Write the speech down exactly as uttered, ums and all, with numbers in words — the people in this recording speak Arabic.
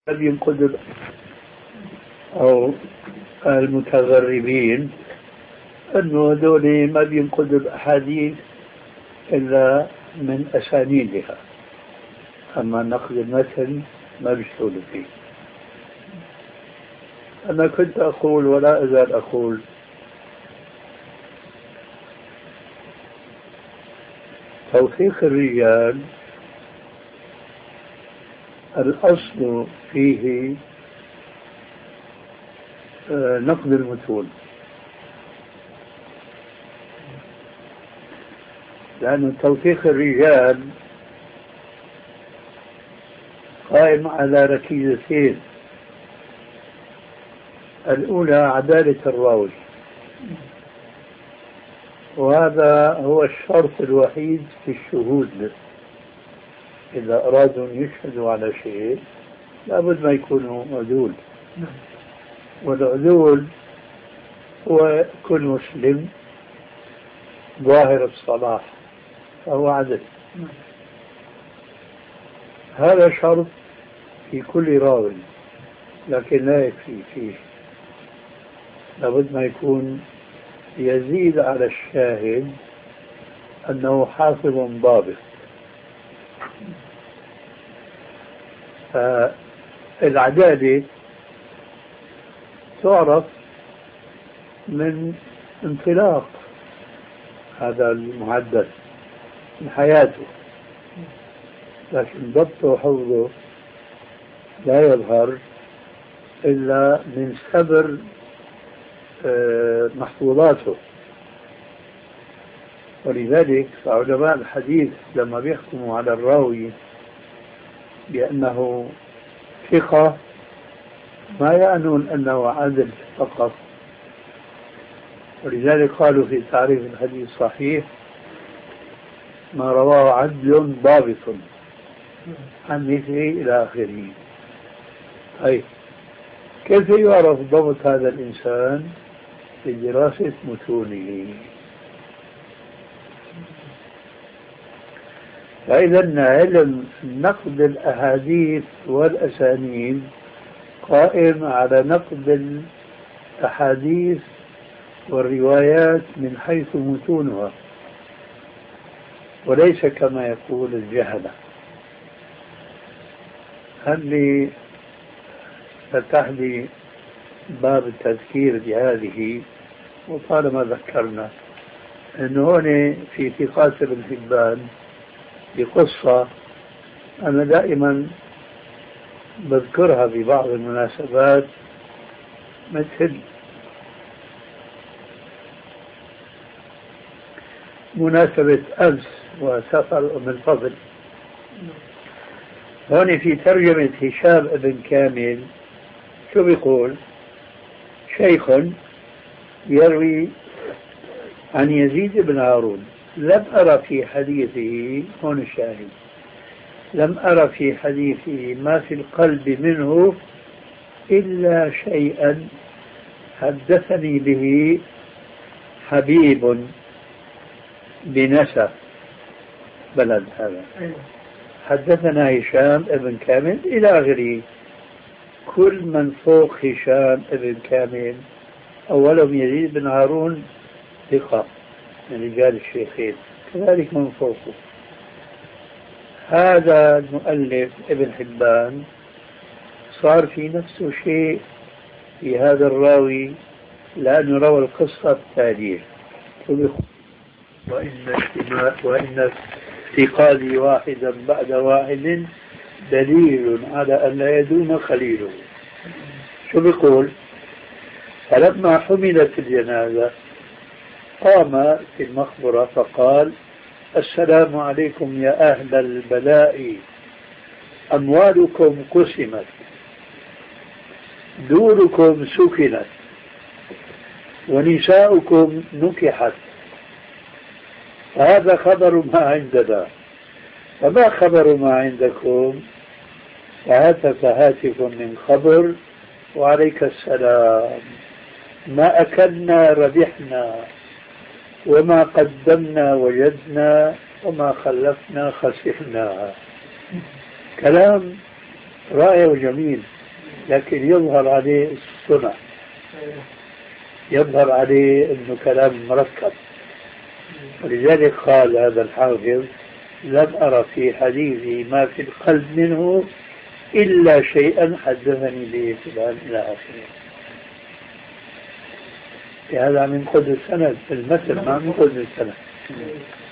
قد ينقذ أو المتغربين أنه هذول ما بينقذوا الأحاديث إلا من أسانيدها، أما نقد المتن ما بيشتغلوا فيه. أنا كنت أقول ولا أزال أقول توثيق الرجال الأصل فيه نقد المتون، لأن توثيق الرجال قائم على ركيزتين: الأولى عدالة الراوي، وهذا هو الشرط الوحيد في الشهود. إذا أرادوا أن يشهدوا على شيء لابد ما يكونوا عدول، والعدول هو كل مسلم ظاهر الصلاح فهو عدل. هذا شرط في كل راوي، لكن لا يكفي فيه، لابد ما يكون يزيد على الشاهد أنه حافظ ضابط. فالعدالة تعرف من انطلاق هذا المحدث من حياته، لكن ضبطه وحفظه لا يظهر إلا من سبر محفوظاته. ولذلك علماء الحديث لما بيحكموا على الراوي بأنه ثقة ما يعنون أنه عدل فقط، ولذلك قالوا في تعريف الحديث الصحيح: ما رواه عدل ضابط عن مثله إلى آخره. أي كيف يعرف ضبط هذا الإنسان؟ في دراسة متونه. فإذا علم نقد الأحاديث والأسانيد قائم على نقد الأحاديث والروايات من حيث متونها، وليس كما يقول الجهلة. هل لي فتح لي باب التذكير بهذه، وطالما ذكرنا أنه هون في ثقات ابن حبان بقصة أنا دائما بذكرها في بعض المناسبات، مثل مناسبة أمس وسفر أم الفضل. هون في ترجمة هشام بن كامل شو بيقول؟ شيخ يروي عن يزيد بن هارون: لم أرى في حديثه، هون الشاهد، لم أرى في حديثه ما في القلب منه إلا شيئا حدثني به حبيب بنسى بلد هذا. حدثنا هشام ابن كامل إلى آخره. كل من فوق هشام ابن كامل أولهم يزيد بن هارون ثقة من رجال الشيخين، كذلك من فوقه. هذا المؤلف ابن حبان صار في نفسه شيء في هذا الراوي، لأنه روى القصة التالية: وإن وإن اتقادي واحدا بعد واحد دليل على أن لا يدوم خليله. شو بيقول؟ فلما حملت الجنازة قام في المقبرة فقال: السلام عليكم يا أهل البلاء، أموالكم قسمت، دوركم سكنت، ونساؤكم نكحت، هذا خبر ما عندنا، فما خبر ما عندكم؟ فهاتف هاتف من خبر: وعليك السلام، ما أكلنا ربحنا، وما قدمنا وجدنا، وما خلفنا خسفنا. كلام رائع وجميل، لكن يظهر عليه الصنع، يظهر عليه أنه كلام مركب. ولذلك قال هذا الحافظ: لم أرى في حديثي ما في القلب منه إلا شيئا حدثني به فلان إلى آخره. هذا من قدر السند، المثل ما من قدر السند.